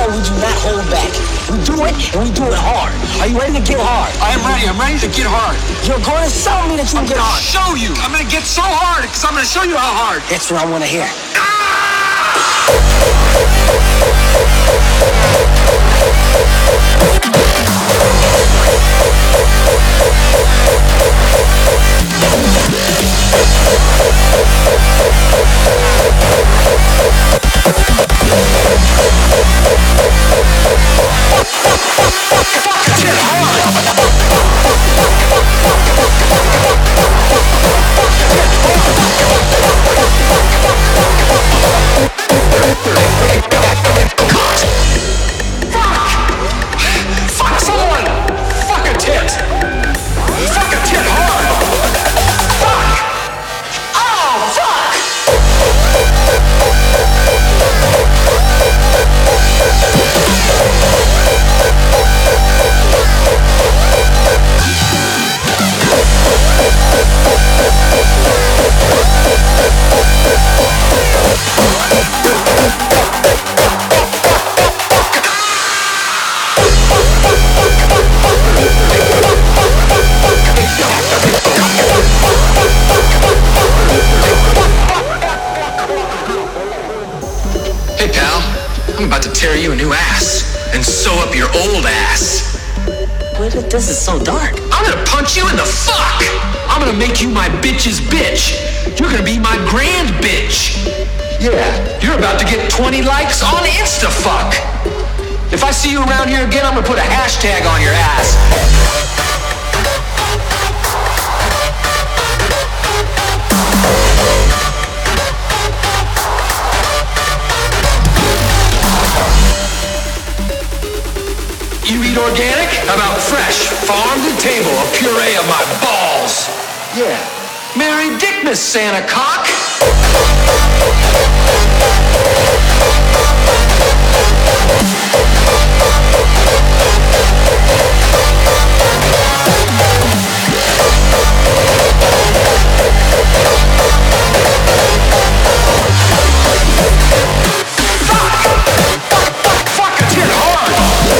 we do not hold back. We do it, and we do it hard. Are you ready to get hard? I am ready. I'm ready to get hard. You're going to show me that you can get hard. Show you. I'm going to get so hard because I'm going to show you how hard. That's what I want to hear. Fuck someone! Fuck a tit! Fuck a tit hard! Fuck! Oh, fuck! Hey, pal. I'm about to tear you a new ass and sew up your old ass. This is so dark. I'm gonna punch you in the fuck! I'm gonna make you my bitch's bitch. You're gonna be my grand bitch. Yeah, you're about to get 20 likes on InstaFuck. If I see you around here again, I'm gonna put a hashtag on your ass. You eat organic? How about fresh, farm to table, a puree of my balls? Yeah. Merry Dickmas, Santa Cock! Fuck a tit hard!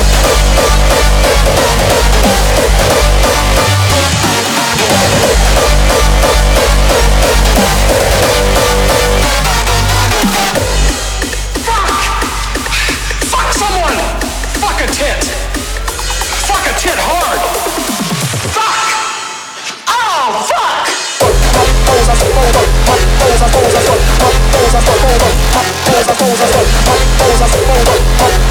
Fuck someone! Fuck a tit! Fuck a tit hard! Fuck! Oh, fuck!